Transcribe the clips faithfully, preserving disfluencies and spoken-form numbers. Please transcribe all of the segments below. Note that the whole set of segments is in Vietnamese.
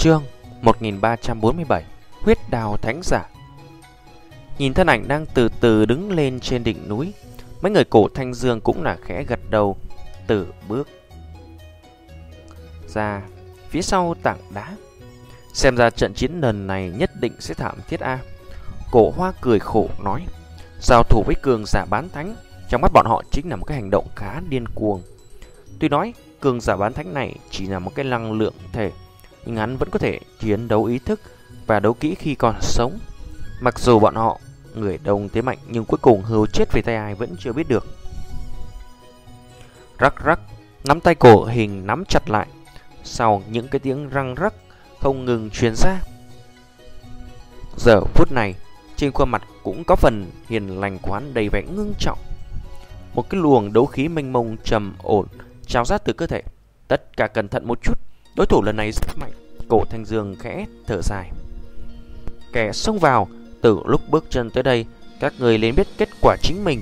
Chương một nghìn ba trăm bốn mươi bảy. Huyết đào thánh giả. Nhìn thân ảnh đang từ từ đứng lên trên đỉnh núi, mấy người Cổ Thanh Dương cũng là khẽ gật đầu, từ bước ra phía sau tảng đá. Xem ra trận chiến lần này nhất định sẽ thảm thiết a. Cổ Hoa cười khổ nói, giao thủ với cường giả bán thánh trong mắt bọn họ chính là một cái hành động khá điên cuồng. Tuy nói cường giả bán thánh này chỉ là một cái năng lượng thể, nhưng hắn vẫn có thể chiến đấu ý thức và đấu kỹ khi còn sống. Mặc dù bọn họ người đông thế mạnh, nhưng cuối cùng hưu chết về tay ai vẫn chưa biết được. Rắc rắc, nắm tay Cổ Hình nắm chặt lại. Sau những cái tiếng răng rắc không ngừng truyền ra, giờ phút này trên khuôn mặt cũng có phần hiền lành của hắn đầy vẻ ngưng trọng. Một cái luồng đấu khí mênh mông trầm ổn trào ra từ cơ thể. Tất cả cẩn thận một chút, đối thủ lần này rất mạnh. Cổ Thanh Dương khẽ thở dài. Kẻ xông vào, từ lúc bước chân tới đây, các người nên biết kết quả chính mình.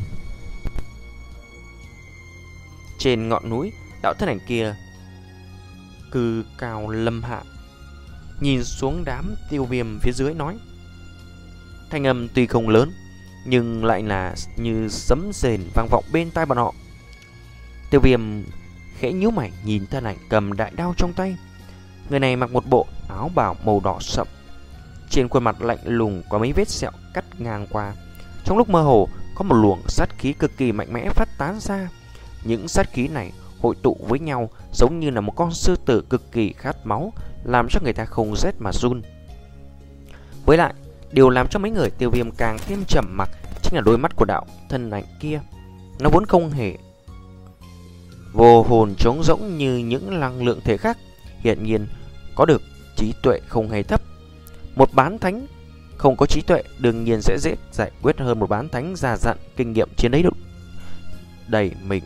Trên ngọn núi, đạo thân ảnh kia cư cao lâm hạ, nhìn xuống đám Tiêu Viêm phía dưới nói. Thanh âm tuy không lớn, nhưng lại là như sấm rền vang vọng bên tai bọn họ. Tiêu Viêm khẽ nhíu mày nhìn thân ảnh cầm đại đao trong tay. Người này mặc một bộ áo bào màu đỏ sậm, trên khuôn mặt lạnh lùng có mấy vết sẹo cắt ngang qua. Trong lúc mơ hồ có một luồng sát khí cực kỳ mạnh mẽ phát tán ra. Những sát khí này hội tụ với nhau giống như là một con sư tử cực kỳ khát máu, làm cho người ta không rét mà run. Với lại, điều làm cho mấy người Tiêu Viêm càng thêm trầm mặc chính là đôi mắt của đạo thân ảnh kia. Nó vốn không hề vô hồn trống rỗng như những năng lượng thể khác, hiện nhiên có được trí tuệ không hề thấp. Một bán thánh không có trí tuệ đương nhiên sẽ dễ giải quyết hơn một bán thánh già dặn kinh nghiệm chiến đấu đầy mình.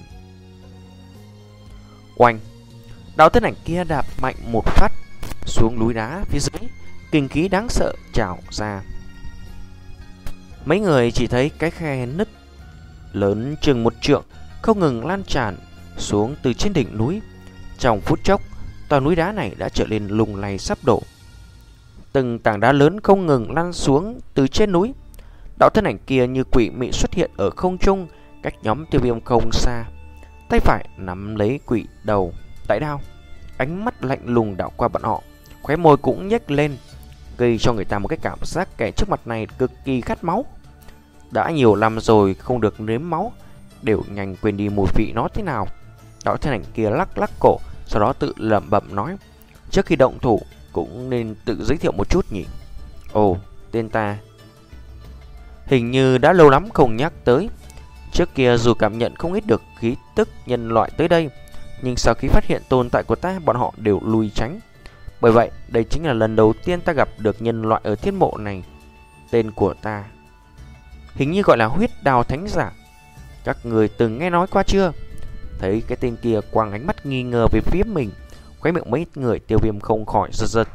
Oanh! Đạo thân ảnh kia đạp mạnh một phát xuống núi đá phía dưới, kinh khí đáng sợ trào ra. Mấy người chỉ thấy cái khe nứt lớn chừng một trượng không ngừng lan tràn xuống từ trên đỉnh núi. Trong phút chốc, toàn núi đá này đã trở nên lung lay sắp đổ. Từng tảng đá lớn không ngừng lăn xuống từ trên núi. Đạo thân ảnh kia như quỷ mị xuất hiện ở không trung, cách nhóm Tiêu Viêm không xa. Tay phải nắm lấy quỷ đầu đại đao, ánh mắt lạnh lùng đảo qua bọn họ, khóe môi cũng nhếch lên, gây cho người ta một cái cảm giác kẻ trước mặt này cực kỳ khát máu. Đã nhiều năm rồi không được nếm máu, đều nhanh quên đi mùi vị nó thế nào. Đạo thân ảnh kia lắc lắc cổ, sau đó tự lẩm bẩm nói, trước khi động thủ cũng nên tự giới thiệu một chút nhỉ. Ồ, tên ta hình như đã lâu lắm không nhắc tới. Trước kia dù cảm nhận không ít được khí tức nhân loại tới đây, nhưng sau khi phát hiện tồn tại của ta, bọn họ đều lùi tránh. Bởi vậy, đây chính là lần đầu tiên ta gặp được nhân loại ở thiên mộ này. Tên của ta hình như gọi là Huyết Đào Thánh Giả. Các người từng nghe nói qua chưa? Thấy cái tên kia quăng ánh mắt nghi ngờ về phía mình, khóe miệng mấy người Tiêu Viêm không khỏi giật giật.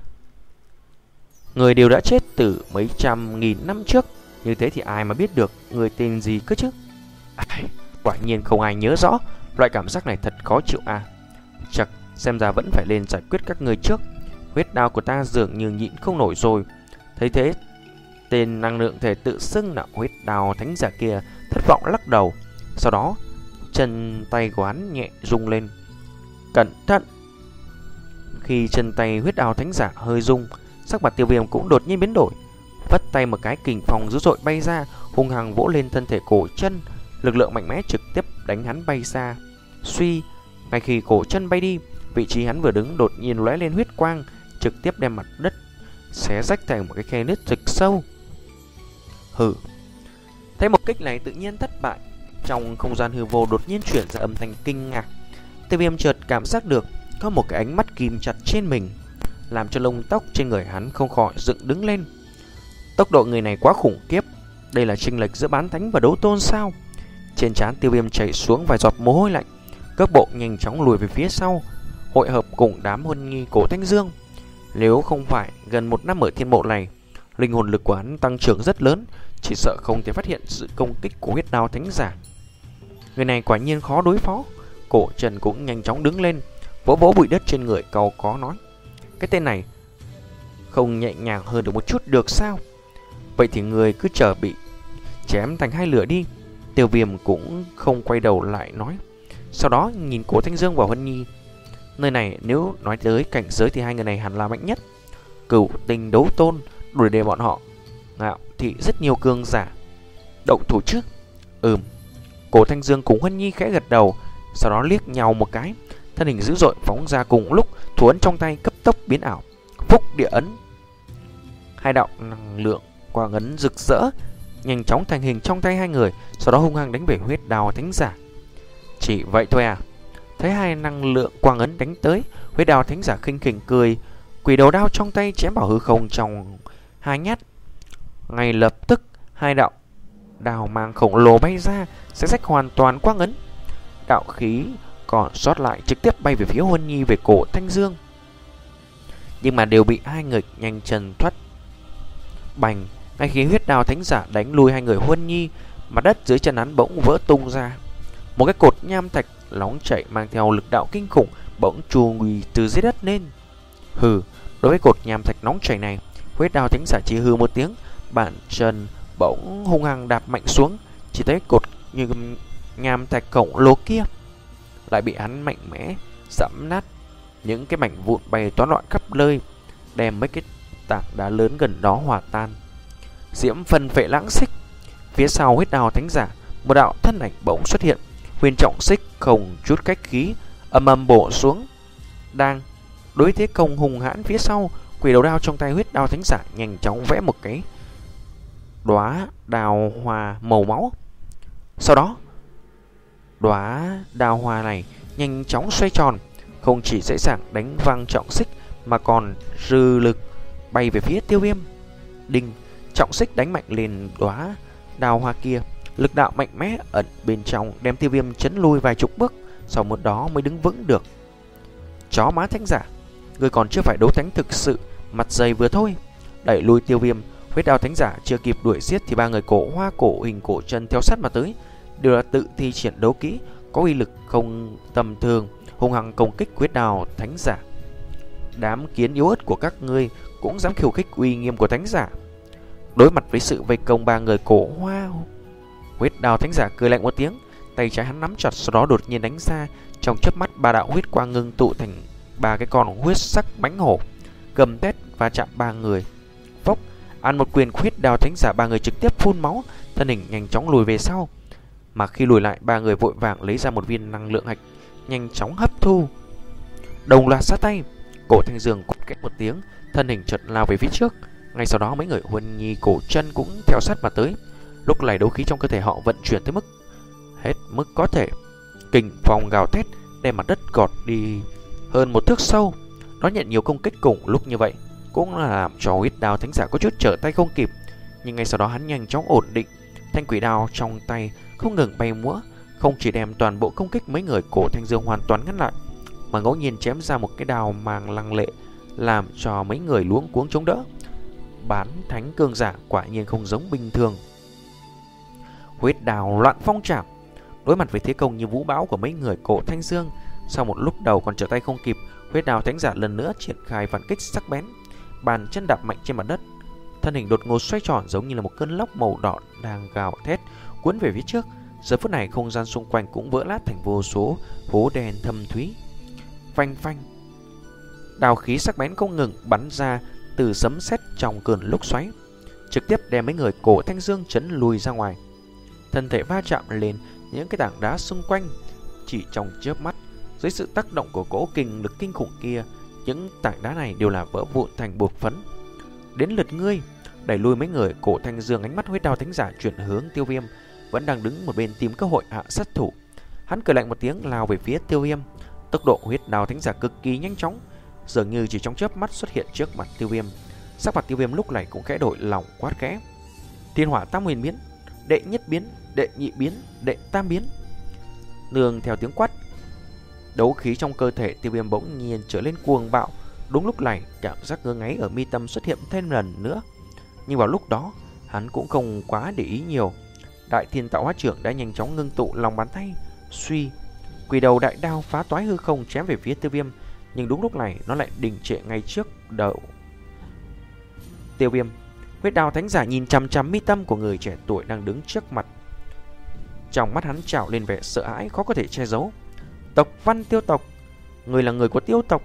Người đều đã chết từ mấy trăm nghìn năm trước, như thế thì ai mà biết được người tên gì cơ chứ? À, quả nhiên không ai nhớ rõ. Loại cảm giác này thật khó chịu à. Chắc xem ra vẫn phải lên giải quyết các người trước. Huyết đao của ta dường như nhịn không nổi rồi. Thấy thế, tên năng lượng thể tự xưng là Huyết Đào Thánh Giả kia thất vọng lắc đầu. Sau đó chân tay của hắn nhẹ rung lên. Cẩn thận! Khi chân tay Huyết Đào Thánh Giả hơi rung, sắc mặt Tiêu Viêm cũng đột nhiên biến đổi. Vất tay một cái, kình phong dữ dội bay ra, hung hăng vỗ lên thân thể cổ chân. Lực lượng mạnh mẽ trực tiếp đánh hắn bay xa. Suy, ngay khi cổ chân bay đi, vị trí hắn vừa đứng đột nhiên lóe lên huyết quang, trực tiếp đem mặt đất xé rách thành một cái khe nứt thực sâu. Hừ. Thấy một kích này tự nhiên thất bại, trong không gian hư vô đột nhiên chuyển ra âm thanh kinh ngạc. Tiêu Viêm chợt cảm giác được có một cái ánh mắt ghim chặt trên mình, làm cho lông tóc trên người hắn không khỏi dựng đứng lên. Tốc độ người này quá khủng khiếp. Đây là chênh lệch giữa bán thánh và đấu tôn sao? Trên trán Tiêu Viêm chảy xuống vài giọt mồ hôi lạnh, cước bộ nhanh chóng lùi về phía sau, hội hợp cùng đám huân nghi Cổ Thanh Dương. Nếu không phải gần một năm ở thiên mộ này, linh hồn lực của hắn tăng trưởng rất lớn, chỉ sợ không thể phát hiện sự công kích của Huyết Đao Thánh Giả. Người này quả nhiên khó đối phó. Cổ Trần cũng nhanh chóng đứng lên, vỗ vỗ bụi đất trên người, cau có nói, cái tên này không nhẹ nhàng hơn được một chút được sao? Vậy thì người cứ chờ bị chém thành hai lửa đi. Tiêu Viêm cũng không quay đầu lại nói. Sau đó nhìn Cổ Thanh Dương và Huân Nhi. Nơi này nếu nói tới cảnh giới thì hai người này hẳn là mạnh nhất. Cửu Tinh Đấu Tôn đuổi đề bọn họ ngạo thì rất nhiều cường giả. Động thủ trước. Ừm. Cổ Thanh Dương cùng Huân Nhi khẽ gật đầu, sau đó liếc nhau một cái, thân hình dữ dội phóng ra cùng lúc, thủ ấn trong tay cấp tốc biến ảo. Phúc Địa Ấn. Hai đạo năng lượng quang ấn rực rỡ nhanh chóng thành hình trong tay hai người, sau đó hung hăng đánh về Huyết Đao Thánh Giả. Chỉ vậy thôi à? Thấy hai năng lượng quang ấn đánh tới, Huyết Đao Thánh Giả khinh khỉnh cười, quỷ đầu đao trong tay chém vào hư không trong hai nhát. Ngay lập tức hai đạo đao mang khổng lồ bay ra, sẽ rách hoàn toàn quang ấn. Đạo khí còn sót lại trực tiếp bay về phía Huân Nhi về Cổ Thanh Dương, nhưng mà đều bị hai người nhanh chân thoát. Bành. Ngay khi Huyết Đao Thánh Giả đánh lui hai người Huân Nhi, mặt đất dưới chân hắn bỗng vỡ tung ra. Một cái cột nham thạch nóng chảy mang theo lực đạo kinh khủng bỗng trù nguy từ dưới đất lên. Hừ. Đối với cột nham thạch nóng chảy này, Huyết Đao Thánh Giả chỉ hừ một tiếng, bàn chân bỗng hung hăng đạp mạnh xuống. Chỉ thấy cột như nham thạch khổng lồ kia lại bị hắn mạnh mẽ giẫm nát. Những cái mảnh vụn bay toán loạn khắp nơi, đem mấy cái tảng đá lớn gần đó hòa tan. Diễm phân phệ lãng xích. Phía sau Huyết Đao Thánh Giả, một đạo thân ảnh bỗng xuất hiện. Huyền trọng xích không chút cách khí âm âm bổ xuống. Đang đối thế công hùng hãn phía sau, quỷ đầu đao trong tay Huyết Đao Thánh Giả nhanh chóng vẽ một cái đóa đào hoa màu máu. Sau đó đóa đào hoa này nhanh chóng xoay tròn, không chỉ dễ dàng đánh văng trọng xích mà còn dư lực bay về phía Tiêu Viêm. Đinh. Trọng xích đánh mạnh lên đóa đào hoa kia, lực đạo mạnh mẽ ẩn bên trong đem Tiêu Viêm chấn lui vài chục bước, sau một đó mới đứng vững được. Chó má Thánh Giả, người còn chưa phải đấu thánh thực sự, mặt dày vừa thôi. Đẩy lui Tiêu Viêm, Huyết Đao Thánh Giả chưa kịp đuổi giết thì ba người Cổ Hoa, Cổ Hình, Cổ Chân theo sát mà tới, đều là tự thi triển đấu kỹ có uy lực không tầm thường, hung hăng công kích Huyết Đao Thánh Giả. Đám kiến yếu ớt của các ngươi cũng dám khiêu khích uy nghiêm của Thánh Giả. Đối mặt với sự vây công ba người Cổ Hoa, Huyết Đao Thánh Giả cười lạnh một tiếng, tay trái hắn nắm chặt, sau đó đột nhiên đánh ra. Trong chớp mắt, ba đạo huyết quang ngưng tụ thành ba cái con huyết sắc mãnh hổ, gầm thét và chạm ba người. Phốc. Ăn một quyền Huyết Đao Thánh Giả, ba người trực tiếp phun máu, thân hình nhanh chóng lùi về sau. Mà khi lùi lại, ba người vội vàng lấy ra một viên năng lượng hạch, nhanh chóng hấp thu. Đồng loạt sát tay, Cổ Thanh Dương quát két một tiếng, thân hình chợt lao về phía trước. Ngay sau đó mấy người Huân Nhi, Cổ Chân cũng theo sát mà tới. Lúc này đấu khí trong cơ thể họ vận chuyển tới mức hết mức có thể, kình phong gào thét đem mặt đất gọt đi hơn một thước sâu. Nó nhận nhiều công kích cùng lúc như vậy cũng là làm cho Huyết Đao Thánh Giả có chút trở tay không kịp. Nhưng ngay sau đó hắn nhanh chóng ổn định, thanh quỷ đao trong tay không ngừng bay múa, không chỉ đem toàn bộ công kích mấy người Cổ Thanh Dương hoàn toàn ngăn lại, mà ngẫu nhiên chém ra một cái đao mang lăng lệ, làm cho mấy người luống cuống chống đỡ. Bán thánh cường giả quả nhiên không giống bình thường. Huyết Đao Loạn Phong Trảm. Đối mặt với thế công như vũ bão của mấy người Cổ Thanh Dương, sau một lúc đầu còn trở tay không kịp, Huyết Đao Thánh Giả lần nữa triển khai phản kích sắc bén, bàn chân đạp mạnh trên mặt đất, thân hình đột ngột xoay tròn giống như là một cơn lốc màu đỏ đang gào thét cuốn về phía trước. Giờ phút này không gian xung quanh cũng vỡ lát thành vô số hố đen thâm thúy. Phanh phanh. Đao khí sắc bén không ngừng bắn ra từ sấm sét trong cơn lốc xoáy, trực tiếp đem mấy người Cổ Thanh Dương chấn lùi ra ngoài. Thân thể va chạm lên những cái tảng đá xung quanh. Chỉ trong chớp mắt, dưới sự tác động của cỗ kình lực kinh khủng kia, những tảng đá này đều là vỡ vụn thành bột phấn. Đến lượt ngươi. Đẩy lui mấy người Cổ Thanh Dương, ánh mắt Huyết Đao Thánh Giả chuyển hướng Tiêu Viêm, vẫn đang đứng một bên tìm cơ hội hạ sát thủ. Hắn cười lạnh một tiếng lao về phía Tiêu Viêm. Tốc độ Huyết Đao Thánh Giả cực kỳ nhanh chóng, dường như chỉ trong chớp mắt xuất hiện trước mặt Tiêu Viêm. Sắc mặt Tiêu Viêm lúc này cũng khẽ đổi, lòng quát khẽ: Thiên Hỏa Tam Huyền biến, đệ nhất biến, đệ nhị biến, đệ tam biến. Nương theo tiếng quát, đấu khí trong cơ thể Tiêu Viêm bỗng nhiên trở lên cuồng bạo. Đúng lúc này, cảm giác ngứa ngáy ở mi tâm xuất hiện thêm lần nữa. Nhưng vào lúc đó, hắn cũng không quá để ý nhiều. Đại Thiên Tạo Hóa Trưởng đã nhanh chóng ngưng tụ lòng bàn tay, suy, quỷ đầu đại đao phá toái hư không chém về phía Tiêu Viêm. Nhưng đúng lúc này, nó lại đình trệ ngay trước đầu Tiêu Viêm. Huyết Đao Thánh Giả nhìn chằm chằm mi tâm của người trẻ tuổi đang đứng trước mặt. Trong mắt hắn trào lên vẻ sợ hãi khó có thể che giấu. Tộc Văn Tiêu tộc, người là người của Tiêu tộc.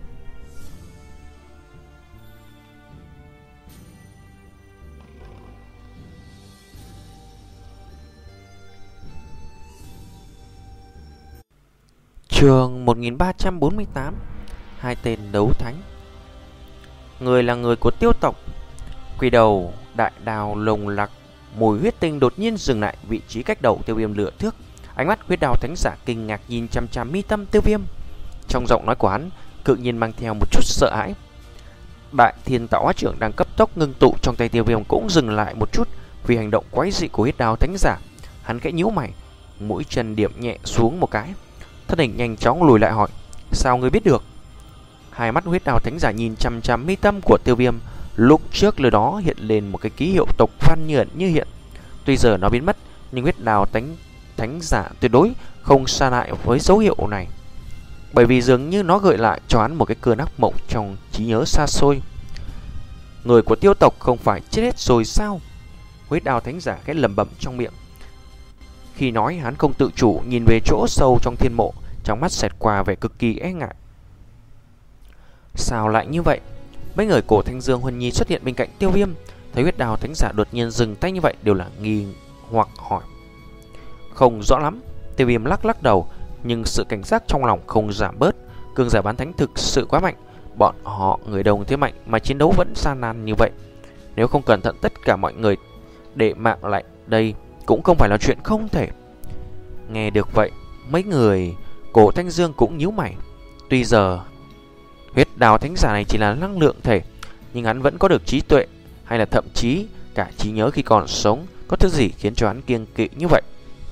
Chương một nghìn ba trăm bốn mươi tám. Hai tên đấu thánh. Người là người của Tiêu tộc. Quỷ đầu đại đào lồng lặc, mùi huyết tinh đột nhiên dừng lại vị trí cách đầu Tiêu Viêm lửa thước. Ánh mắt Huyết Đao Thánh Giả kinh ngạc nhìn chằm chằm mi tâm Tiêu Viêm. Trong giọng nói của hắn tự nhiên mang theo một chút sợ hãi. Đại Thiên Tạo Hóa Trưởng đang cấp tốc ngưng tụ trong tay Tiêu Viêm cũng dừng lại một chút vì hành động quái dị của Huyết Đao Thánh Giả. Hắn khẽ nhíu mày, mũi chân điểm nhẹ xuống một cái, thân hình nhanh chóng lùi lại hỏi: sao ngươi biết được? Hai mắt Huyết Đao Thánh Giả nhìn chằm chằm mi tâm của Tiêu Viêm. Lúc trước lời đó hiện lên một cái ký hiệu tộc văn như ẩn như hiện. Tuy giờ nó biến mất, nhưng Huyết Đao Thánh Thánh Giả tuyệt đối không xa lại với dấu hiệu này, bởi vì dường như nó gợi lại cho hắn một cái cơn ác mộng trong trí nhớ xa xôi. Người của Tiêu tộc không phải chết hết rồi sao? Huyết Đao Thánh Giả khẽ lẩm bẩm trong miệng. Khi nói, hắn không tự chủ nhìn về chỗ sâu trong thiên mộ, trong mắt xẹt qua vẻ cực kỳ e ngại. Sao lại như vậy? Mấy người cổ Thanh Dương Huân Nhi xuất hiện bên cạnh Tiêu Viêm, thấy Huyết Đao Thánh Giả đột nhiên dừng tay như vậy đều là nghi hoặc hỏi. Không rõ lắm. Tiêu Viêm lắc lắc đầu, nhưng sự cảnh giác trong lòng không giảm bớt. Cường giả bán thánh thực sự quá mạnh, bọn họ người đồng thế mạnh mà chiến đấu vẫn gian nan như vậy. Nếu không cẩn thận tất cả mọi người để mạng lại đây cũng không phải là chuyện không thể. Nghe được vậy, mấy người cổ Thanh Dương cũng nhíu mày. Tuy giờ Huyết Đao Thánh Giả này chỉ là năng lượng thể, nhưng hắn vẫn có được trí tuệ, hay là thậm chí cả trí nhớ khi còn sống. Có thứ gì khiến cho hắn kiêng kỵ như vậy?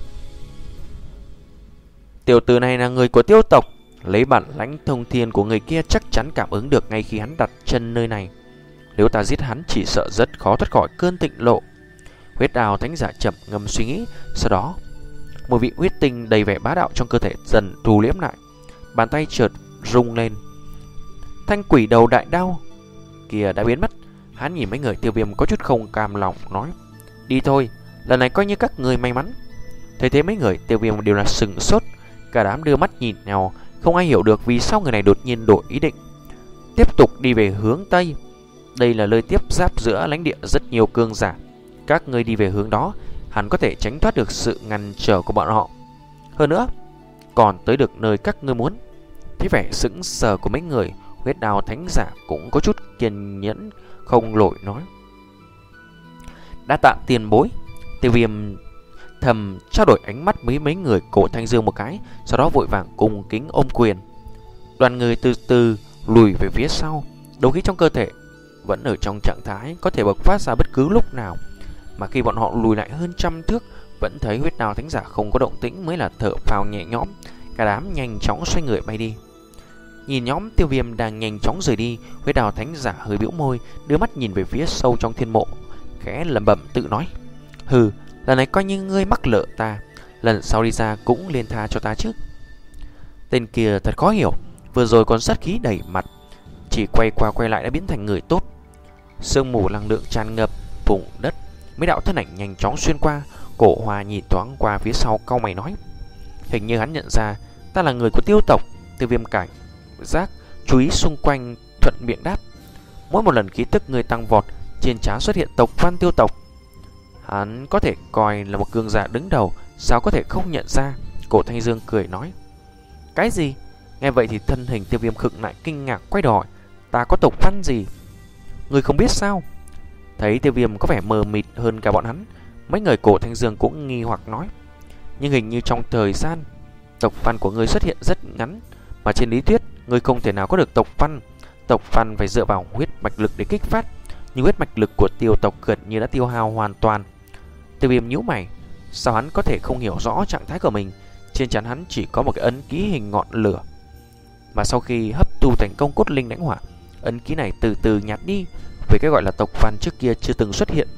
Tiểu tử này là người của Tiêu tộc, lấy bản lãnh thông thiên của người kia chắc chắn cảm ứng được ngay khi hắn đặt chân nơi này. Nếu ta giết hắn chỉ sợ rất khó thoát khỏi cơn tịnh lộ. Huyết Đao Thánh Giả chậm ngâm suy nghĩ. Sau đó một vị huyết tinh đầy vẻ bá đạo trong cơ thể dần thu liễm lại. Bàn tay chợt rung lên, thanh quỷ đầu đại đao kia đã biến mất. Hắn nhìn mấy người Tiêu Viêm có chút không cam lòng nói: đi thôi, lần này coi như các người may mắn. Thấy thế mấy người Tiêu Viêm đều là sừng sốt, cả đám đưa mắt nhìn nhau, không ai hiểu được vì sao người này đột nhiên đổi ý định, tiếp tục đi về hướng Tây. Đây là nơi tiếp giáp giữa lãnh địa rất nhiều cường giả. Các người đi về hướng đó hẳn có thể tránh thoát được sự ngăn trở của bọn họ, hơn nữa còn tới được nơi các ngươi muốn. Thấy vẻ sững sờ của mấy người, Huyết Đao Thánh Giả cũng có chút kiên nhẫn không nổi nói: đã tạ tiền bối. Tiêu Viêm thầm trao đổi ánh mắt với mấy người cổ Thanh Dương một cái, sau đó vội vàng cung kính ôm quyền. Đoàn người từ từ lùi về phía sau, đấu khí trong cơ thể vẫn ở trong trạng thái có thể bộc phát ra bất cứ lúc nào. Mà khi bọn họ lùi lại hơn trăm thước, vẫn thấy Huyết Đao Thánh Giả không có động tĩnh mới là thở phào nhẹ nhõm. Cả đám nhanh chóng xoay người bay đi. Nhìn nhóm Tiêu Viêm đang nhanh chóng rời đi, Huyết Đao Thánh Giả hơi bĩu môi, đưa mắt nhìn về phía sâu trong thiên mộ, khẽ lẩm bẩm tự nói: hừ, lần này coi như ngươi mắc lợ ta, lần sau đi ra cũng liền tha cho ta chứ. Tên kia thật khó hiểu, vừa rồi còn sát khí đầy mặt, chỉ quay qua quay lại đã biến thành người tốt. Sương mù năng lượng tràn ngập vùng đất, mấy đạo thân ảnh nhanh chóng xuyên qua. Cổ Hoa nhìn thoáng qua phía sau, cau mày nói: hình như hắn nhận ra ta là người của Tiêu tộc. Tiêu Viêm cảnh giác chú ý xung quanh, thuận miệng đáp: mỗi một lần khí tức người tăng vọt, trên trán xuất hiện tộc Văn Tiêu tộc. Hắn có thể coi là một cường giả đứng đầu, sao có thể không nhận ra? Cổ Thanh Dương cười nói: cái gì? Nghe vậy thì thân hình Tiêu Viêm khựng lại, kinh ngạc quay đầu hỏi: ta có tộc Văn gì? Người không biết sao? Thấy Tiêu Viêm có vẻ mờ mịt hơn cả bọn hắn, mấy người cổ Thanh Dương cũng nghi hoặc nói: nhưng hình như trong thời gian tộc Văn của người xuất hiện rất ngắn, mà trên lý thuyết người không thể nào có được tộc Văn. Tộc Văn phải dựa vào huyết mạch lực để kích phát, nhưng huyết mạch lực của Tiêu tộc gần như đã tiêu hao hoàn toàn. Tiêu Viêm nhíu mày, sao hắn có thể không hiểu rõ trạng thái của mình? Trên trán hắn chỉ có một cái ấn ký hình ngọn lửa, mà sau khi hấp thu thành công cốt linh lãnh hỏa, ấn ký này từ từ nhạt đi, về cái gọi là tộc Văn trước kia chưa từng xuất hiện.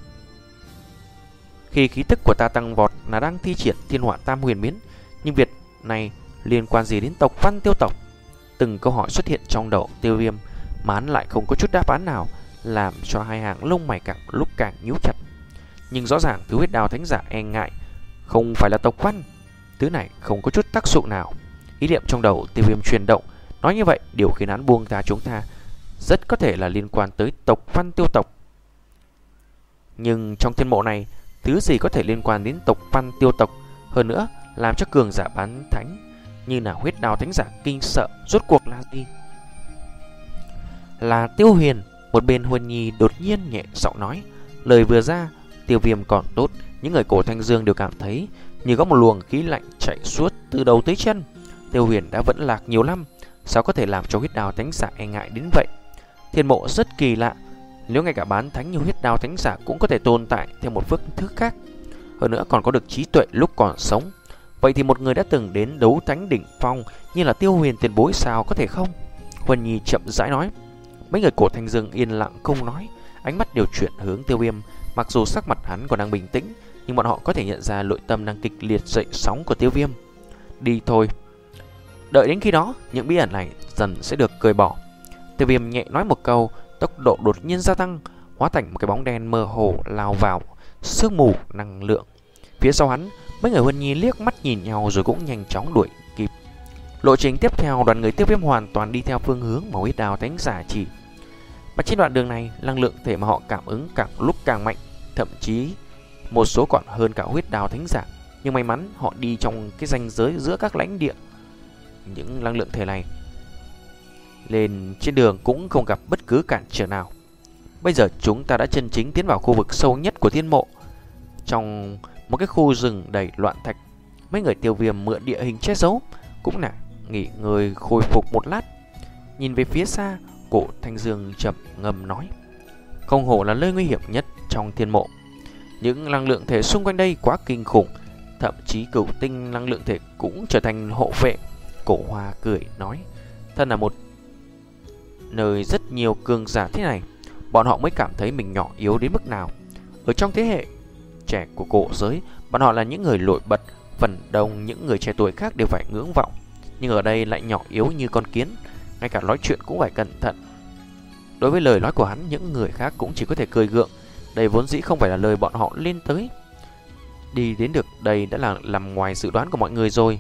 Khi khí tức của ta tăng vọt là đang thi triển thiên hỏa tam huyền biến, nhưng việc này liên quan gì đến tộc Văn Tiêu tộc? Từng câu hỏi xuất hiện trong đầu Tiêu Viêm mà hắn lại không có chút đáp án nào. làm cho hai hàng lông mày càng lúc càng nhíu chặt. Nhưng rõ ràng thứ huyết đao thánh giả e ngại không phải là tộc văn, thứ này không có chút tác dụng nào. Ý niệm trong đầu Tiêu Viêm chuyển động, nói như vậy điều khiến hắn buông tha chúng ta rất có thể là liên quan tới tộc văn Tiêu tộc. Nhưng trong thiên mộ này, thứ gì có thể liên quan đến tộc văn Tiêu tộc, hơn nữa làm cho cường giả bán thánh như là huyết đao thánh giả kinh sợ, rốt cuộc là gì? Là Tiêu Huyền. Một bên Huân Nhi đột nhiên nhẹ giọng nói. Lời vừa ra, Tiêu Viêm còn tốt, những người cổ Thanh Dương đều cảm thấy như có một luồng khí lạnh chạy suốt từ đầu tới chân. Tiêu Huyền đã vẫn lạc nhiều năm, sao có thể làm cho huyết đao thánh giả e ngại đến vậy? Thiên mộ rất kỳ lạ, nếu ngay cả bán thánh như huyết đao thánh giả cũng có thể tồn tại theo một phương thức khác, hơn nữa còn có được trí tuệ lúc còn sống, vậy thì một người đã từng đến đấu thánh đỉnh phong như là Tiêu Huyền tiền bối sao có thể không? Huân Nhi chậm rãi nói. Mấy người cổ Thanh Dương yên lặng không nói, ánh mắt đều chuyển hướng Tiêu Viêm. Mặc dù sắc mặt hắn còn đang bình tĩnh, nhưng bọn họ có thể nhận ra nội tâm đang kịch liệt dậy sóng của Tiêu Viêm. Đi thôi, đợi đến khi đó những bí ẩn này dần sẽ được cởi bỏ. Tiêu Viêm nhẹ nói một câu, tốc độ đột nhiên gia tăng, hóa thành một cái bóng đen mơ hồ lao vào sương mù năng lượng. Phía sau hắn, mấy người Huân Nhi liếc mắt nhìn nhau rồi cũng nhanh chóng đuổi kịp. Lộ trình tiếp theo, đoàn người Tiêu Viêm hoàn toàn đi theo phương hướng mà huyết đao thánh giả chỉ. Mà trên đoạn đường này, năng lượng thể mà họ cảm ứng càng lúc càng mạnh, thậm chí một số còn hơn cả huyết đao thánh giả. Nhưng may mắn họ đi trong cái ranh giới giữa các lãnh địa. Những năng lượng thể này lên trên đường cũng không gặp bất cứ cản trở nào. Bây giờ chúng ta đã chân chính tiến vào khu vực sâu nhất của thiên mộ, trong một cái khu rừng đầy loạn thạch. Mấy người Tiêu Viêm mượn địa hình che giấu, cũng là nghỉ ngơi khôi phục một lát. Nhìn về phía xa, cổ Thanh Dương chậm ngầm nói. Không hổ là nơi nguy hiểm nhất trong thiên mộ. Những năng lượng thể xung quanh đây quá kinh khủng, thậm chí cửu tinh năng lượng thể cũng trở thành hộ vệ. Cổ Hoa cười nói. Thân là một nơi rất nhiều cường giả thế này, bọn họ mới cảm thấy mình nhỏ yếu đến mức nào. Ở trong thế hệ trẻ của cổ giới, bọn họ là những người nổi bật, phần đông những người trẻ tuổi khác đều phải ngưỡng vọng. Nhưng ở đây lại nhỏ yếu như con kiến, ngay cả nói chuyện cũng phải cẩn thận. Đối với lời nói của hắn, những người khác cũng chỉ có thể cười gượng. Đây vốn dĩ không phải là lời bọn họ lên tới. Đi đến được đây đã là nằm ngoài dự đoán của mọi người rồi.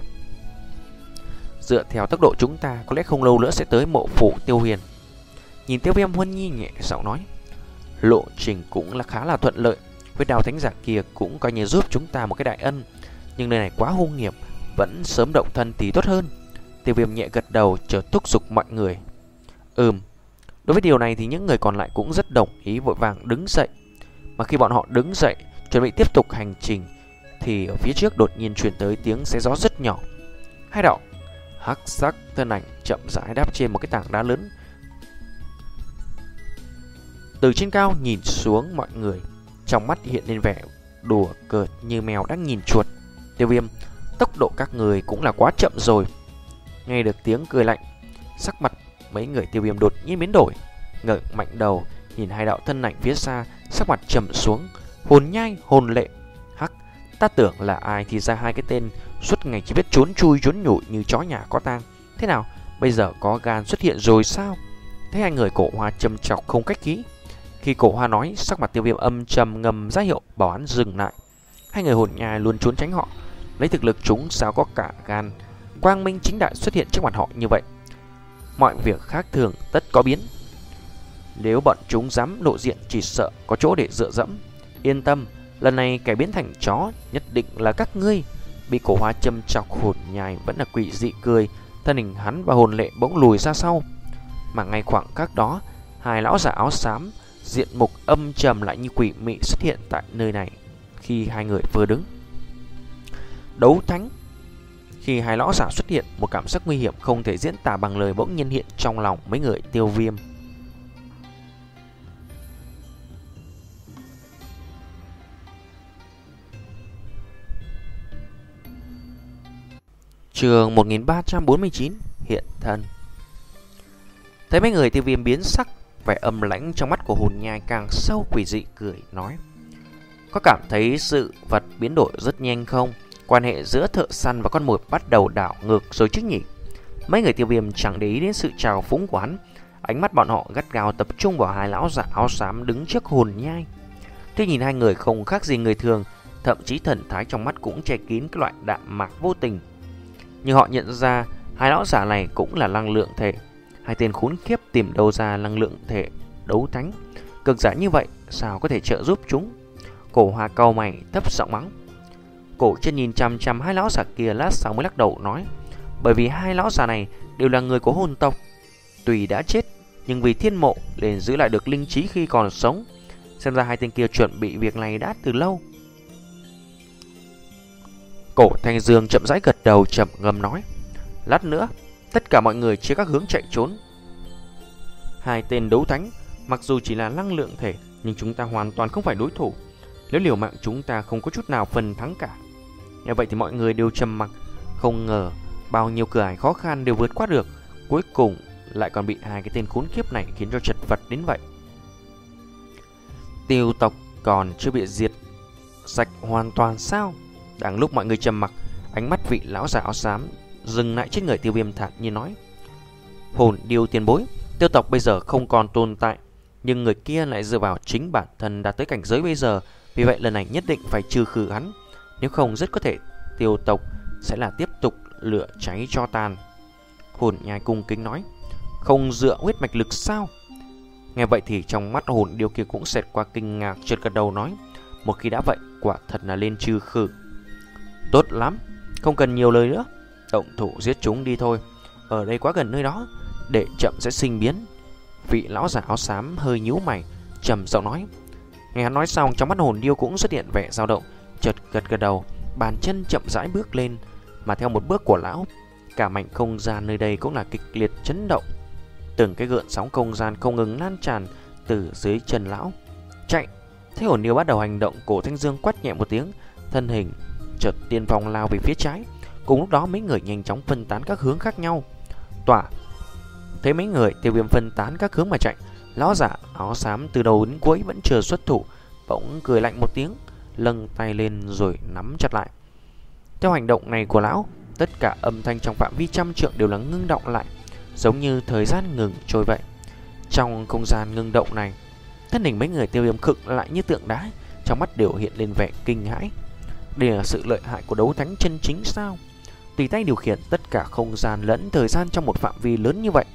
Dựa theo tốc độ chúng ta, có lẽ không lâu nữa sẽ tới mộ phủ Tiêu Huyền. Nhìn Tiêu Viêm, Huân Nhi nhẹ giọng nói. Lộ trình cũng là khá là thuận lợi, huyết đao thánh giả kia cũng coi như giúp chúng ta một cái đại ân. Nhưng nơi này quá hung hiểm, vẫn sớm động thân thì tốt hơn. Tiêu Viêm nhẹ gật đầu, chợt thúc giục mọi người. Ừm. Đối với điều này thì những người còn lại cũng rất đồng ý, vội vàng đứng dậy. Mà khi bọn họ đứng dậy chuẩn bị tiếp tục hành trình, thì ở phía trước đột nhiên truyền tới tiếng xé gió rất nhỏ. Hai đạo hắc sắc thân ảnh chậm rãi đáp trên một cái tảng đá lớn. Từ trên cao nhìn xuống mọi người, trong mắt hiện lên vẻ đùa cợt như mèo đang nhìn chuột. Tiêu Viêm, tốc độ các người cũng là quá chậm rồi. Nghe được tiếng cười lạnh, sắc mặt mấy người Tiêu Viêm đột nhiên biến đổi, ngẩng mạnh đầu nhìn hai đạo thân ảnh phía xa, sắc mặt trầm xuống. Hồn Nhai, Hồn Lệ. Hắc, ta tưởng là ai thì ra hai cái tên suốt ngày chỉ biết trốn chui trốn nhủi như chó nhà có tang. Thế nào, bây giờ có gan xuất hiện rồi sao? Thấy hai người Cổ Hoa châm chọc không cách khí. Khi Cổ Hoa nói, sắc mặt Tiêu Viêm âm trầm ngầm ra hiệu bảo hắn dừng lại. Hai người Hồn Nhai luôn trốn tránh họ, lấy thực lực chúng sao có cả gan quang minh chính đại xuất hiện trước mặt họ như vậy. Mọi việc khác thường tất có biến. Nếu bọn chúng dám lộ diện, chỉ sợ có chỗ để dựa dẫm. Yên tâm, lần này kẻ biến thành chó nhất định là các ngươi. Bị Cổ Hoa châm chọc, Hồn Nhai vẫn là quỷ dị cười, thân hình hắn và Hồn Lệ bỗng lùi ra sau. Mà ngay khoảng khắc đó, hai lão giả áo xám diện mục âm trầm lại như quỷ mị xuất hiện tại nơi này. Khi hai người vừa đứng đấu thánh, khi hai lão giả xuất hiện, một cảm giác nguy hiểm không thể diễn tả bằng lời bỗng nhiên hiện trong lòng mấy người Tiêu Viêm. Chương một nghìn ba trăm bốn mươi chín, hiện thân. Thấy mấy người Tiêu Viêm biến sắc, vẻ âm lãnh trong mắt của Hồn Nhai càng sâu, quỷ dị cười nói. Có cảm thấy sự vật biến đổi rất nhanh không? Quan hệ giữa thợ săn và con mồi bắt đầu đảo ngược rồi chứ nhỉ? Mấy người Tiêu Viêm chẳng để ý đến sự trào phúng của hắn, Ánh mắt bọn họ gắt gao tập trung vào hai lão giả áo xám đứng trước hồn nhai. Tuy nhìn hai người không khác gì người thường, thậm chí thần thái trong mắt cũng che kín cái loại đạm mạc vô tình, nhưng họ nhận ra hai lão giả này cũng là năng lượng thể. Hai tên khốn khiếp tìm đâu ra năng lượng thể đấu thánh cực giả như vậy, sao có thể trợ giúp chúng? Cổ Hoa cau mày thấp giọng mắng. Cổ Chân nhìn chằm chằm hai lão giả kia lát sau mới lắc đầu nói, bởi vì hai lão giả này đều là người của hồn tộc, tuy đã chết nhưng vì thiên mộ nên giữ lại được linh trí khi còn sống. Xem ra hai tên kia chuẩn bị việc này đã từ lâu. Cổ Thanh Dương chậm rãi gật đầu, chậm ngâm nói, lát nữa tất cả mọi người chia các hướng chạy trốn. Hai tên đấu thánh mặc dù chỉ là năng lượng thể, nhưng chúng ta hoàn toàn không phải đối thủ. Nếu liều mạng chúng ta không có chút nào phần thắng cả. Như vậy thì mọi người đều trầm mặc. Không ngờ bao nhiêu cửa ải khó khăn đều vượt qua được, cuối cùng lại còn bị hai cái tên khốn kiếp này khiến cho chật vật đến vậy. Tiêu tộc còn chưa bị diệt sạch hoàn toàn sao? Đang lúc mọi người trầm mặc, ánh mắt vị lão giả áo xám dừng lại trên người Tiêu Viêm, thản nhiên nói, hồn điêu tiền bối, tiêu tộc bây giờ không còn tồn tại, nhưng người kia lại dựa vào chính bản thân đã tới cảnh giới bây giờ. Vì vậy lần này nhất định phải trừ khử hắn, nếu không rất có thể tiêu tộc sẽ là tiếp tục lửa cháy cho tàn. Hồn nhai cung kính nói, không dựa huyết mạch lực sao? Nghe vậy thì trong mắt hồn điêu kia cũng xẹt qua kinh ngạc, chợt gật đầu nói, một khi đã vậy quả thật là lên trừ khử. Tốt lắm, không cần nhiều lời nữa, động thủ giết chúng đi thôi. Ở đây quá gần nơi đó, để chậm sẽ sinh biến. Vị lão giả áo xám hơi nhíu mày, trầm giọng nói. Nghe hắn nói xong, trong mắt hồn điêu cũng xuất hiện vẻ dao động, chợt gật gật đầu, bàn chân chậm rãi bước lên, mà theo một bước của lão, cả mảnh không gian nơi đây cũng là kịch liệt chấn động. Từng cái gợn sóng không gian không ngừng lan tràn từ dưới chân lão. Chạy! Thấy hồn điêu bắt đầu hành động, Cổ Thanh Dương quát nhẹ một tiếng, thân hình chợt tiên phong lao về phía trái. Cùng lúc đó mấy người nhanh chóng phân tán các hướng khác nhau. Tỏa! Thấy mấy người Tiêu Viêm phân tán các hướng mà chạy, lão giả áo xám từ đầu đến cuối vẫn chưa xuất thủ, bỗng cười lạnh một tiếng, lâng tay lên rồi nắm chặt lại. Theo hành động này của lão, tất cả âm thanh trong phạm vi trăm trượng đều là ngưng động lại, giống như thời gian ngừng trôi vậy. Trong không gian ngưng động này, thân hình mấy người Tiêu Viêm khựng lại như tượng đá, trong mắt đều hiện lên vẻ kinh hãi. Đây là sự lợi hại của đấu thánh chân chính sao? Tùy tay điều khiển tất cả không gian lẫn thời gian trong một phạm vi lớn như vậy.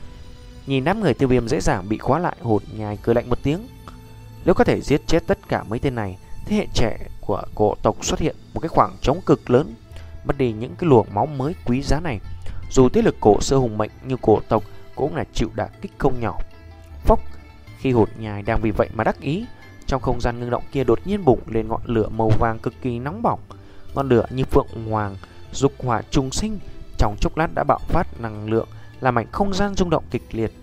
Nhìn đám người Tiêu Viêm dễ dàng bị khóa lại, hồn nhai cười lạnh một tiếng. Nếu có thể giết chết tất cả mấy tên này, thế hệ trẻ của cổ tộc xuất hiện một cái khoảng trống cực lớn, mất đi những cái luồng máu mới quý giá này. Dù thế lực cổ xưa hùng mạnh như cổ tộc cũng là chịu đả kích không nhỏ. Phốc! Khi hồn nhai đang vì vậy mà đắc ý, trong không gian ngưng động kia đột nhiên bùng lên ngọn lửa màu vàng cực kỳ nóng bỏng. Ngọn lửa như phượng hoàng dục hỏa trùng sinh, trong chốc lát đã bạo phát năng lượng, làm mảnh không gian rung động kịch liệt.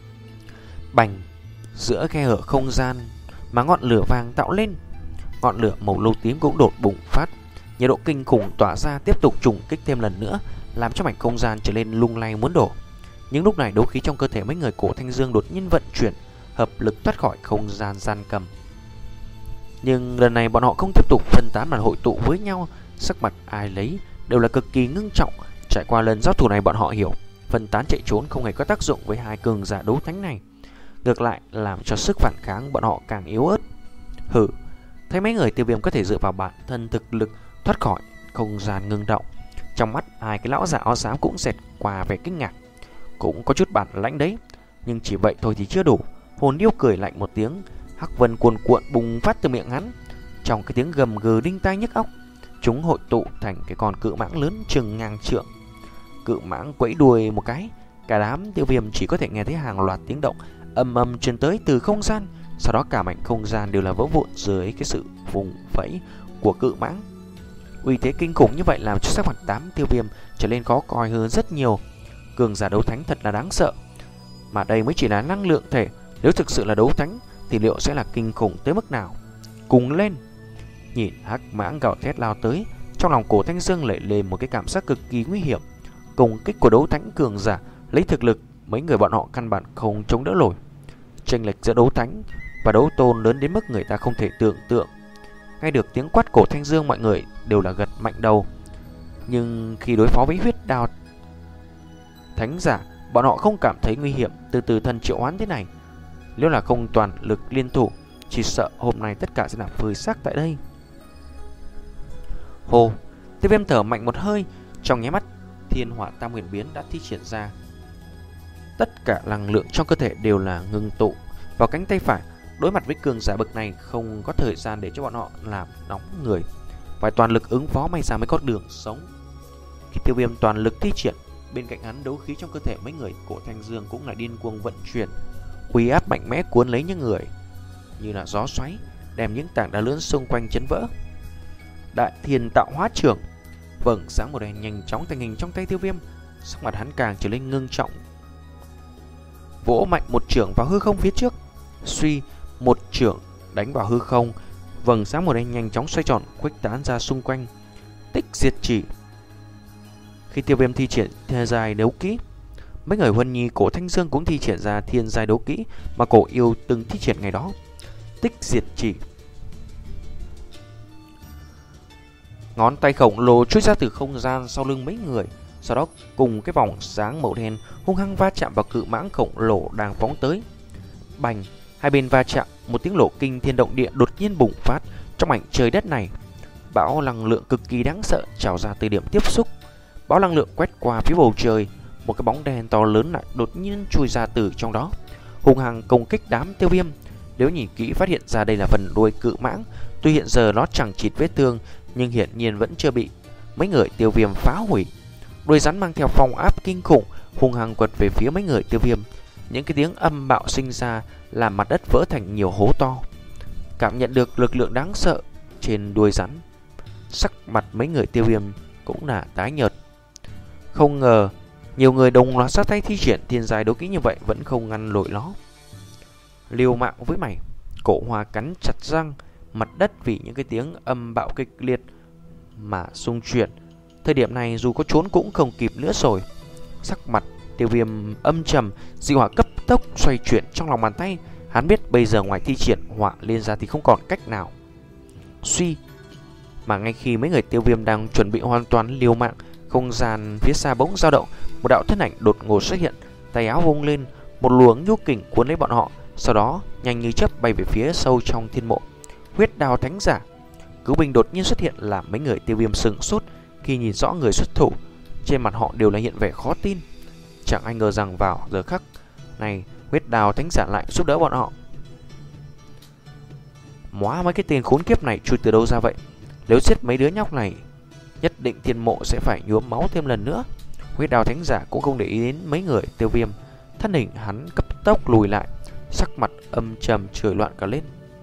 Bành! Giữa khe hở không gian mà ngọn lửa vàng tạo lên, ngọn lửa màu nâu tím cũng đột bùng phát, nhiệt độ kinh khủng tỏa ra tiếp tục trùng kích thêm lần nữa, làm cho mảnh không gian trở nên lung lay muốn đổ. Nhưng lúc này đấu khí trong cơ thể mấy người Cổ Thanh Dương đột nhiên vận chuyển, hợp lực thoát khỏi không gian gian cầm. Nhưng lần này bọn họ không tiếp tục phân tán mà hội tụ với nhau, sắc mặt ai lấy đều là cực kỳ ngưng trọng. Trải qua lần giao thủ này, bọn họ hiểu phân tán chạy trốn không hề có tác dụng với hai cường giả đấu thánh này, ngược lại làm cho sức phản kháng bọn họ càng yếu ớt. Hừ! Thấy mấy người Tiêu Viêm có thể dựa vào bản thân thực lực thoát khỏi không gian ngưng động, trong mắt hai cái lão giả áo xám cũng xẹt qua vẻ kinh ngạc. Cũng có chút bản lãnh đấy, nhưng chỉ vậy thôi thì chưa đủ. Hồn điêu cười lạnh một tiếng, hắc vân cuồn cuộn bùng phát từ miệng hắn. Trong cái tiếng gầm gừ đinh tai nhức óc, chúng hội tụ thành cái con cự mãng lớn chừng ngang trượng. Cự mãng quẫy đuôi một cái, cả đám Tiêu Viêm chỉ có thể nghe thấy hàng loạt tiếng động ầm ầm truyền tới từ không gian. Sau đó cả mảnh không gian đều là vỡ vụn dưới cái sự vùng vẫy của cự mãng. Uy thế kinh khủng như vậy làm cho sắc mặt tám Tiêu Viêm trở nên khó coi hơn rất nhiều. Cường giả đấu thánh thật là đáng sợ, mà đây mới chỉ là năng lượng thể. Nếu thực sự là đấu thánh thì liệu sẽ là kinh khủng tới mức nào? Cùng lên! Nhìn hắc mãng gào thét lao tới, trong lòng Cổ Thanh Dương lại lên một cái cảm giác cực kỳ nguy hiểm. Công kích của đấu thánh cường giả lấy thực lực mấy người bọn họ căn bản không chống đỡ nổi. Chênh lệch giữa đấu thánh và đấu tôn lớn đến mức người ta không thể tưởng tượng. Nghe được tiếng quát Cổ Thanh Dương, mọi người đều là gật mạnh đầu. Nhưng khi đối phó với huyết đao thánh giả bọn họ không cảm thấy nguy hiểm từ từ thần triệu hoán thế này. Nếu là không toàn lực liên thủ, chỉ sợ hôm nay tất cả sẽ làm phơi xác tại đây. Hồ, Tiêu Viêm thở mạnh một hơi, trong nháy mắt thiên hỏa tam huyền biến đã thi triển ra. Tất cả năng lượng trong cơ thể đều là ngưng tụ vào cánh tay phải. Đối mặt với cường giả bậc này, không có thời gian để cho bọn họ làm nóng người, phải toàn lực ứng phó may ra mới có đường sống. Khi Tiêu Viêm toàn lực thi triển, bên cạnh hắn đấu khí trong cơ thể mấy người Cổ Thanh Dương cũng là điên cuồng vận chuyển, uy áp mạnh mẽ cuốn lấy những người như là gió xoáy, đem những tảng đá lớn xung quanh chấn vỡ. Đại Thiên Tạo Hóa Trưởng, vầng sáng màu đen nhanh chóng thành hình trong tay Tiêu Viêm, sắc mặt hắn càng trở nên ngưng trọng, vỗ mạnh một trưởng vào hư không phía trước. Suy, một trưởng đánh vào hư không, vầng sáng màu đen nhanh chóng xoay tròn khuếch tán ra xung quanh. Tích diệt chỉ. Khi Tiêu Viêm thi triển thiên giai đấu kỹ, mấy người Huân Nhi Cổ Thanh Dương cũng thi triển ra thiên giai đấu kỹ mà Cổ Yêu từng thi triển ngày đó. Tích diệt chỉ. Ngón tay khổng lồ chui ra từ không gian sau lưng mấy người, sau đó cùng cái vòng sáng màu đen hung hăng va chạm vào cự mãng khổng lồ đang phóng tới. Bành, hai bên va chạm, một tiếng nổ kinh thiên động địa đột nhiên bùng phát trong mảnh trời đất này. Bão năng lượng cực kỳ đáng sợ trào ra từ điểm tiếp xúc. Bão năng lượng quét qua phía bầu trời, một cái bóng đen to lớn lại đột nhiên chui ra từ trong đó, hung hăng công kích đám Tiêu Viêm. Nếu nhìn kỹ phát hiện ra đây là phần đuôi cự mãng, tuy hiện giờ nó chẳng chịt vết thương, nhưng hiển nhiên vẫn chưa bị mấy người Tiêu Viêm phá hủy. Đuôi rắn mang theo phong áp kinh khủng, hung hăng quật về phía mấy người Tiêu Viêm. Những cái tiếng âm bạo sinh ra làm mặt đất vỡ thành nhiều hố to. Cảm nhận được lực lượng đáng sợ trên đuôi rắn, sắc mặt mấy người Tiêu Viêm cũng là tái nhợt. Không ngờ nhiều người đồng loạt sát tay thi triển thiên giai đấu kỹ như vậy vẫn không ngăn nổi nó. Liều mạng với mày. Cổ Hoa cắn chặt răng, mặt đất vì những cái tiếng âm bạo kịch liệt mà xung chuyển. Thời điểm này dù có trốn cũng không kịp nữa rồi. Sắc mặt Tiêu Viêm âm trầm, dị hỏa cấp tốc xoay chuyển trong lòng bàn tay. Hắn biết bây giờ ngoài thi triển hỏa liên ra thì không còn cách nào. Suy, mà ngay khi mấy người Tiêu Viêm đang chuẩn bị hoàn toàn liều mạng, không gian phía xa bỗng dao động, một đạo thân ảnh đột ngột xuất hiện, tay áo vung lên, một luồng nhu kình cuốn lấy bọn họ, sau đó nhanh như chớp bay về phía sâu trong thiên mộ. Huyết Đao Thánh Giả. Cứu binh đột nhiên xuất hiện làm mấy người Tiêu Viêm sững sốt khi nhìn rõ người xuất thủ, trên mặt họ đều là hiện vẻ khó tin. Chẳng ai ngờ rằng vào giờ khắc này Huyết Đao Thánh Giả lại giúp đỡ bọn họ. Móa, mấy cái tên khốn kiếp này chui từ đâu ra vậy? Nếu giết mấy đứa nhóc này, nhất định thiên mộ sẽ phải nhuốm máu thêm lần nữa. Huyết Đao Thánh Giả cũng không để ý đến mấy người Tiêu Viêm, thân hình hắn cấp tốc lùi lại, sắc mặt âm trầm chửi loạn cả lên.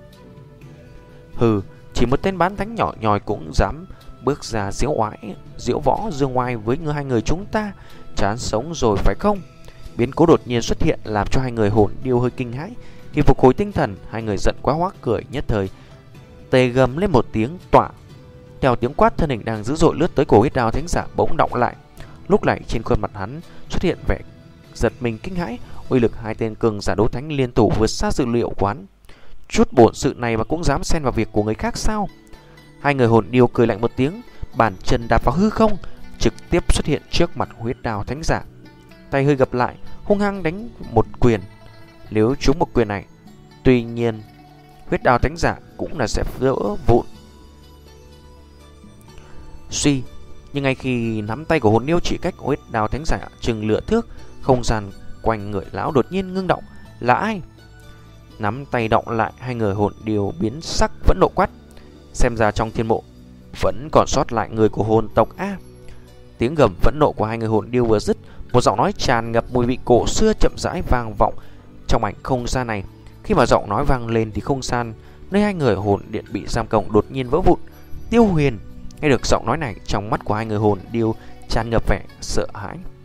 Hừ, chỉ một tên bán thánh nhỏ nhòi cũng dám bước ra diễu oái, diễu võ dương oai với người hai người chúng ta, chán sống rồi phải không? Biến cố đột nhiên xuất hiện làm cho hai người hồn điêu hơi kinh hãi. Khi phục hồi tinh thần, hai người giận quá hóa cười, nhất thời tê gầm lên một tiếng tọa. Theo tiếng quát, thân hình đang dữ dội lướt tới cổ Huyết Đao Thánh Giả bỗng động lại. Lúc này trên khuôn mặt hắn xuất hiện vẻ giật mình kinh hãi. Uy lực hai tên cường giả đấu thánh liên thủ vượt xa dự liệu của hắn. Chút bổn sự này mà cũng dám xen vào việc của người khác sao? Hai người hồn điêu cười lạnh một tiếng, bàn chân đạp vào hư không, trực tiếp xuất hiện trước mặt Huyết Đao Thánh Giả. Tay hơi gập lại, hung hăng đánh một quyền. Nếu trúng một quyền này, tuy nhiên Huyết Đao Thánh Giả cũng là sẽ vỡ vụn. Suy, nhưng ngay khi nắm tay của hồn điêu chỉ cách Huyết Đao Thánh Giả chừng lửa thước, không gian quanh người lão đột nhiên ngưng động. Là ai? Nắm tay động lại, hai người hồn điêu biến sắc vẫn nộ quát. Xem ra trong thiên mộ vẫn còn sót lại người của hồn tộc A. Tiếng gầm phẫn nộ của hai người hồn điêu vừa dứt, một giọng nói tràn ngập mùi vị cổ xưa chậm rãi vang vọng trong mảnh không gian này. Khi mà giọng nói vang lên thì không gian nơi hai người hồn điện bị giam cầm đột nhiên vỡ vụn. Tiêu Huyền nghe được giọng nói này, trong mắt của hai người hồn điêu tràn ngập vẻ sợ hãi.